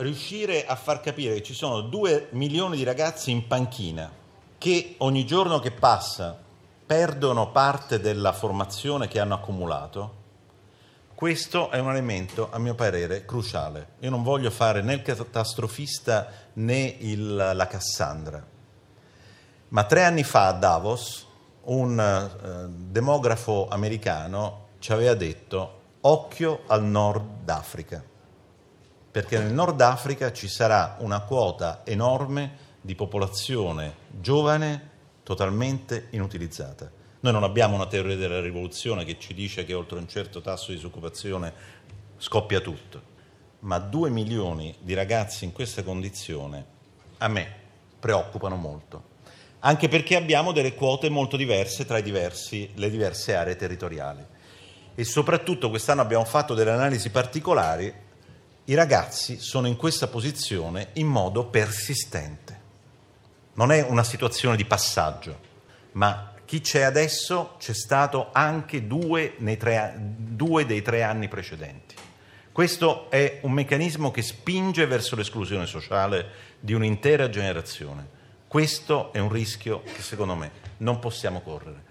riuscire a far capire che ci sono 2 milioni di ragazzi in panchina che ogni giorno che passa perdono parte della formazione che hanno accumulato, questo è un elemento, a mio parere, cruciale. Io non voglio fare né il catastrofista né la Cassandra, ma 3 anni fa a Davos un demografo americano ci aveva detto: occhio al Nord Africa, perché nel Nord Africa ci sarà una quota enorme di popolazione giovane totalmente inutilizzata. Noi non abbiamo una teoria della rivoluzione che ci dice che oltre un certo tasso di disoccupazione scoppia tutto, ma 2 milioni di ragazzi in questa condizione a me preoccupano molto, anche perché abbiamo delle quote molto diverse tra le diverse aree territoriali e soprattutto quest'anno abbiamo fatto delle analisi particolari. I ragazzi sono in questa posizione in modo persistente. Non è una situazione di passaggio, ma chi c'è adesso c'è stato anche 2 dei 3 anni precedenti. Questo è un meccanismo che spinge verso l'esclusione sociale di un'intera generazione. Questo è un rischio che secondo me non possiamo correre.